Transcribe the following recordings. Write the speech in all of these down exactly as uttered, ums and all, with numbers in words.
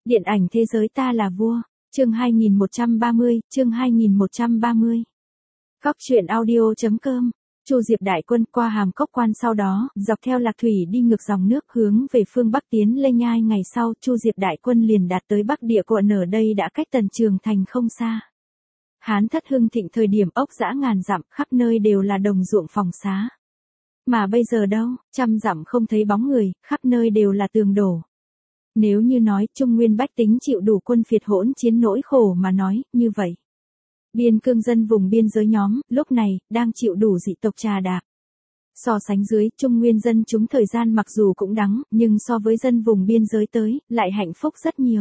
Điện ảnh thế giới ta là vua, chương hai nghìn một trăm ba mươi, chương hai nghìn một trăm ba mươi. Góc truyện audio chấm com. Chu Diệp đại quân qua Hàm Cốc Quan, sau đó dọc theo Lạc Thủy đi ngược dòng nước hướng về phương Bắc tiến lên. Nhai ngày sau, Chu Diệp đại quân liền đạt tới Bắc Địa quận, ở đây đã cách Tần Trường Thành không xa. Hán thất hưng thịnh thời điểm ốc dã ngàn dặm, khắp nơi đều là đồng ruộng phòng xá. Mà bây giờ đâu, trăm dặm không thấy bóng người, khắp nơi đều là tường đổ. Nếu như nói Trung Nguyên bách tính chịu đủ quân phiệt hỗn chiến nỗi khổ mà nói, như vậy. Biên cương dân vùng biên giới nhóm, lúc này, đang chịu đủ dị tộc trà đạp. So sánh dưới, Trung Nguyên dân chúng thời gian mặc dù cũng đắng, nhưng so với dân vùng biên giới tới, lại hạnh phúc rất nhiều.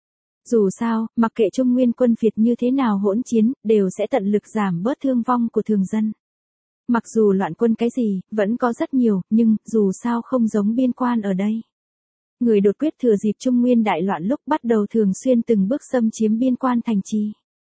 Dù sao, mặc kệ Trung Nguyên quân phiệt như thế nào hỗn chiến, đều sẽ tận lực giảm bớt thương vong của thường dân. Mặc dù loạn quân cái gì, vẫn có rất nhiều, nhưng, dù sao không giống biên quan ở đây. Người đột quyết thừa dịp Trung Nguyên đại loạn lúc bắt đầu thường xuyên từng bước xâm chiếm biên quan thành trì.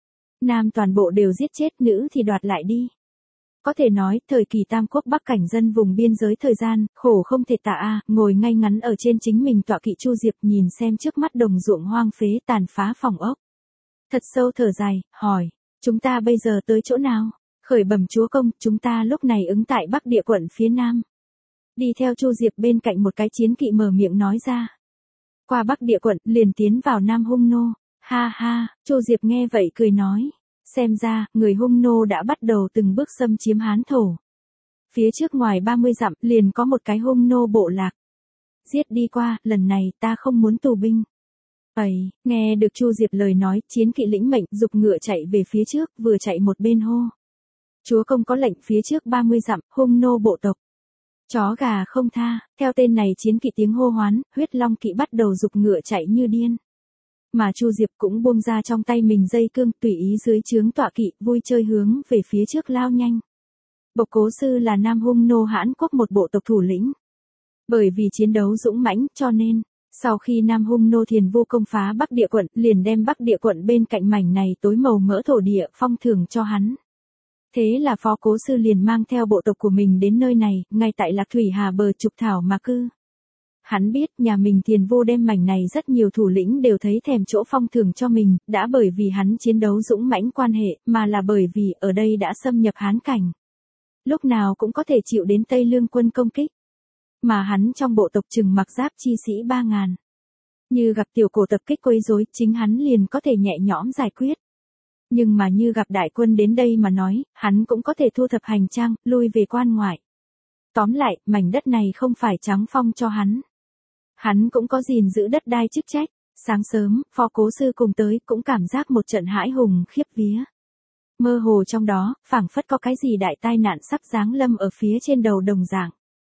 Nam toàn bộ đều giết chết, nữ thì đoạt lại đi. Có thể nói, thời kỳ Tam Quốc Bắc cảnh dân vùng biên giới thời gian, khổ không thể tả a, ngồi ngay ngắn ở trên chính mình tọa kỵ Chu Diệp nhìn xem trước mắt đồng ruộng hoang phế tàn phá phòng ốc. Thật sâu thở dài, hỏi, chúng ta bây giờ tới chỗ nào? Khởi bẩm chúa công, chúng ta lúc này ứng tại Bắc Địa quận phía Nam. Đi theo Chu Diệp bên cạnh một cái chiến kỵ mở miệng nói ra. Qua Bắc Địa quận, liền tiến vào Nam Hung Nô. Ha ha, Chu Diệp nghe vậy cười nói. Xem ra, người Hung Nô đã bắt đầu từng bước xâm chiếm Hán thổ. Phía trước ngoài ba mươi dặm, liền có một cái Hung Nô bộ lạc. Giết đi qua, lần này ta không muốn tù binh. Ấy, nghe được Chu Diệp lời nói, chiến kỵ lĩnh mệnh, giục ngựa chạy về phía trước, vừa chạy một bên hô. Chúa công có lệnh phía trước ba mươi dặm, Hung Nô bộ tộc. Chó gà không tha, theo tên này chiến kỵ tiếng hô hoán, huyết long kỵ bắt đầu giục ngựa chạy như điên. Mà Chu Diệp cũng buông ra trong tay mình dây cương, tùy ý dưới trướng tọa kỵ, vui chơi hướng về phía trước lao nhanh. Bộc Cố Sư là Nam Hung Nô Hãn quốc một bộ tộc thủ lĩnh. Bởi vì chiến đấu dũng mãnh, cho nên, sau khi Nam Hung Nô Thiền Vu công phá Bắc Địa quận, liền đem Bắc Địa quận bên cạnh mảnh này tối màu mỡ thổ địa phong thưởng cho hắn. Thế là Phó Cố Sư liền mang theo bộ tộc của mình đến nơi này, ngay tại Lạc Thủy Hà bờ trục thảo mà cư. Hắn biết nhà mình Thiền Vu đem mảnh này rất nhiều thủ lĩnh đều thấy thèm chỗ phong thưởng cho mình, đã bởi vì hắn chiến đấu dũng mãnh quan hệ, mà là bởi vì ở đây đã xâm nhập Hán cảnh. Lúc nào cũng có thể chịu đến Tây Lương quân công kích. Mà hắn trong bộ tộc Trừng Mặc Giáp chi sĩ ba ngàn. Như gặp tiểu cổ tập kích quấy rối, chính hắn liền có thể nhẹ nhõm giải quyết. Nhưng mà như gặp đại quân đến đây mà nói, hắn cũng có thể thu thập hành trang, lui về quan ngoại. Tóm lại, mảnh đất này không phải trắng phong cho hắn. Hắn cũng có gìn giữ đất đai chức trách. Sáng sớm, Phó Cố Sư cùng tới cũng cảm giác một trận hãi hùng khiếp vía. Mơ hồ trong đó, phảng phất có cái gì đại tai nạn sắp giáng lâm ở phía trên đầu đồng dạng.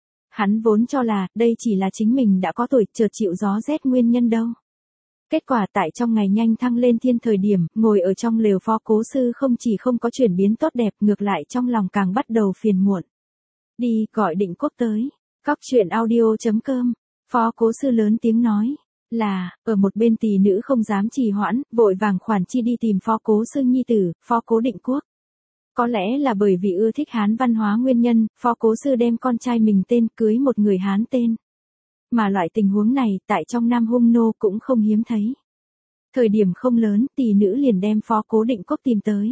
Hắn vốn cho là, đây chỉ là chính mình đã có tuổi chợt chịu gió rét nguyên nhân đâu. Kết quả tại trong ngày nhanh thăng lên thiên thời điểm, ngồi ở trong lều Phó Cố Sư không chỉ không có chuyển biến tốt đẹp, ngược lại trong lòng càng bắt đầu phiền muộn. Đi, gọi Định Quốc tới. Góc truyện audio chấm com. Phó Cố Sư lớn tiếng nói. Là, ở một bên tỳ nữ không dám trì hoãn, vội vàng khoản chi đi tìm Phó Cố Sư nhi tử, Phó Cố Định Quốc. Có lẽ là bởi vì ưa thích Hán văn hóa nguyên nhân, Phó Cố Sư đem con trai mình tên cưới một người Hán tên. Mà loại tình huống này, tại trong Nam Hung Nô cũng không hiếm thấy. Thời điểm không lớn, tỳ nữ liền đem Phó Cố Định Quốc tìm tới.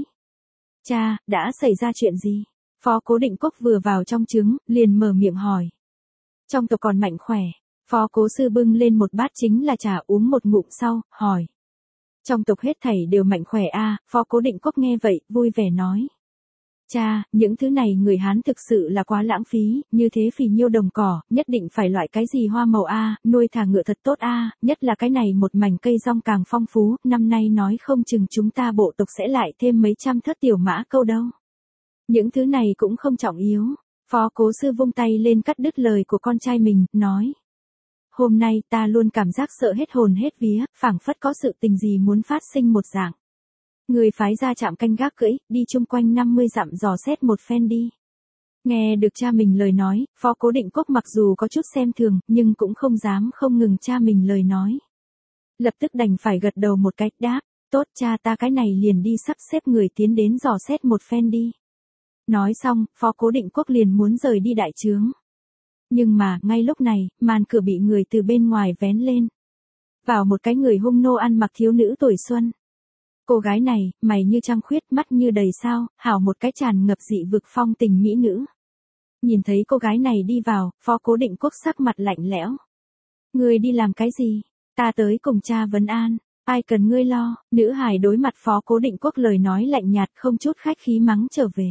Cha, đã xảy ra chuyện gì? Phó Cố Định Quốc vừa vào trong trứng, liền mở miệng hỏi. Trong tộc còn mạnh khỏe, Phó Cố Sư bưng lên một bát chính là trà uống một ngụm sau, hỏi. Trong tộc hết thảy đều mạnh khỏe a à, Phó Cố Định Quốc nghe vậy, vui vẻ nói. Cha, những thứ này người Hán thực sự là quá lãng phí, như thế phì nhiêu đồng cỏ, nhất định phải loại cái gì hoa màu a, à, nuôi thả ngựa thật tốt a, à, nhất là cái này một mảnh cây rong càng phong phú, năm nay nói không chừng chúng ta bộ tộc sẽ lại thêm mấy trăm thất tiểu mã câu đâu. Những thứ này cũng không trọng yếu. Phó Cố Sư vung tay lên cắt đứt lời của con trai mình, nói. Hôm nay ta luôn cảm giác sợ hết hồn hết vía, phảng phất có sự tình gì muốn phát sinh một dạng. Người phái ra trạm canh gác cưỡi, đi chung quanh năm mươi dặm dò xét một phen đi. Nghe được cha mình lời nói, Phó Cố Định Quốc mặc dù có chút xem thường, nhưng cũng không dám không ngừng cha mình lời nói. Lập tức đành phải gật đầu một cách đáp, tốt cha ta cái này liền đi sắp xếp người tiến đến dò xét một phen đi. Nói xong, Phó Cố Định Quốc liền muốn rời đi đại trướng. Nhưng mà, ngay lúc này, màn cửa bị người từ bên ngoài vén lên. vào một cái người hung nô ăn mặc thiếu nữ tuổi xuân. Cô gái này, mày như trăng khuyết, mắt như đầy sao, hảo một cái tràn ngập dị vực phong tình mỹ nữ. Nhìn thấy cô gái này đi vào, Phó Cố Định Quốc sắc mặt lạnh lẽo. Ngươi đi làm cái gì? Ta tới cùng cha vấn an, ai cần ngươi lo, nữ hài đối mặt Phó Cố Định Quốc lời nói lạnh nhạt không chút khách khí mắng trở về.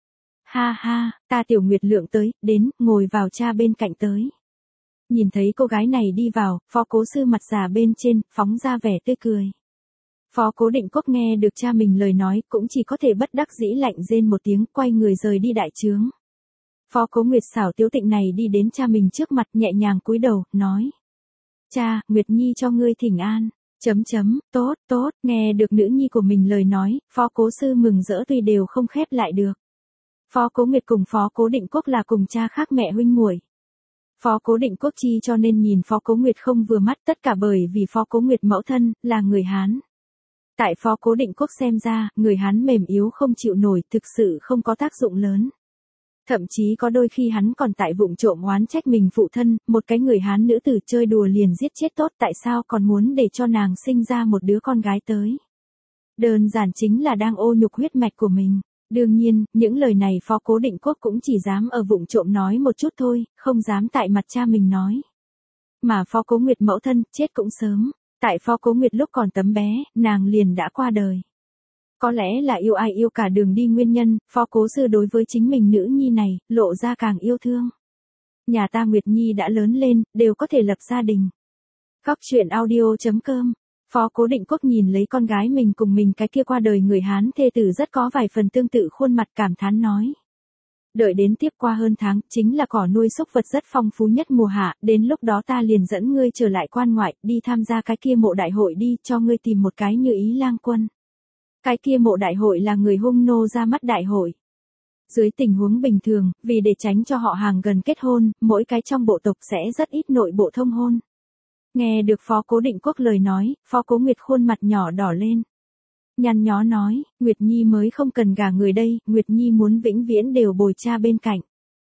Ha ha, ta Tiểu Nguyệt Lượng tới, đến, ngồi vào cha bên cạnh tới. Nhìn thấy cô gái này đi vào, Phó Cố Sư mặt già bên trên, phóng ra vẻ tươi cười. Phó Cố Định Quốc nghe được cha mình lời nói, cũng chỉ có thể bất đắc dĩ lạnh rên một tiếng, quay người rời đi đại trướng. Phó Cố Nguyệt xảo tiếu tịnh này đi đến cha mình trước mặt nhẹ nhàng cúi đầu, nói. Cha, Nguyệt Nhi cho ngươi thỉnh an, chấm chấm, tốt, tốt, nghe được nữ nhi của mình lời nói, Phó Cố Sư mừng rỡ tuy đều không khép lại được. Phó Cố Nguyệt cùng Phó Cố Định Quốc là cùng cha khác mẹ huynh muội. Phó Cố Định Quốc chi cho nên nhìn Phó Cố Nguyệt không vừa mắt, tất cả bởi vì Phó Cố Nguyệt mẫu thân, là người Hán. Tại Phó Cố Định Quốc xem ra, người Hán mềm yếu không chịu nổi, thực sự không có tác dụng lớn. Thậm chí có đôi khi hắn còn tại vụng trộm oán trách mình phụ thân, một cái người Hán nữ tử chơi đùa liền giết chết tốt, tại sao còn muốn để cho nàng sinh ra một đứa con gái tới. Đơn giản chính là đang ô nhục huyết mạch của mình. Đương nhiên, những lời này Phó Cố Định Quốc cũng chỉ dám ở vụng trộm nói một chút thôi, không dám tại mặt cha mình nói. Mà Phó Cố Nguyệt mẫu thân, chết cũng sớm. Tại Phó Cố Nguyệt lúc còn tấm bé, nàng liền đã qua đời. Có lẽ là yêu ai yêu cả đường đi nguyên nhân, Phó Cố Sư đối với chính mình nữ nhi này, lộ ra càng yêu thương. Nhà ta Nguyệt Nhi đã lớn lên, đều có thể lập gia đình. Góc truyện audio chấm com. Phó Cố Định Quốc nhìn lấy con gái mình cùng mình cái kia qua đời người Hán thê tử rất có vài phần tương tự khuôn mặt cảm thán nói. Đợi đến tiếp qua hơn tháng, chính là cỏ nuôi súc vật rất phong phú nhất mùa hạ, đến lúc đó ta liền dẫn ngươi trở lại quan ngoại, đi tham gia cái kia mộ đại hội đi, cho ngươi tìm một cái như ý lang quân. Cái kia mộ đại hội là người hung nô ra mắt đại hội. Dưới tình huống bình thường, vì để tránh cho họ hàng gần kết hôn, mỗi cái trong bộ tộc sẽ rất ít nội bộ thông hôn. Nghe được Phó Cố Định Quốc lời nói, Phó Cố Nguyệt khuôn mặt nhỏ đỏ lên. Nhăn nhó nói, Nguyệt Nhi mới không cần gả người đây, Nguyệt Nhi muốn vĩnh viễn đều bồi cha bên cạnh.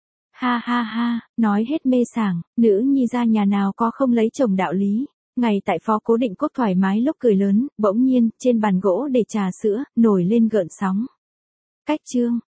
Ha ha ha, nói hết mê sảng, nữ nhi ra nhà nào có không lấy chồng đạo lý. Ngày tại Phó Cố Định Quốc thoải mái lúc cười lớn, bỗng nhiên, trên bàn gỗ để trà sữa, nổi lên gợn sóng. Cách chương.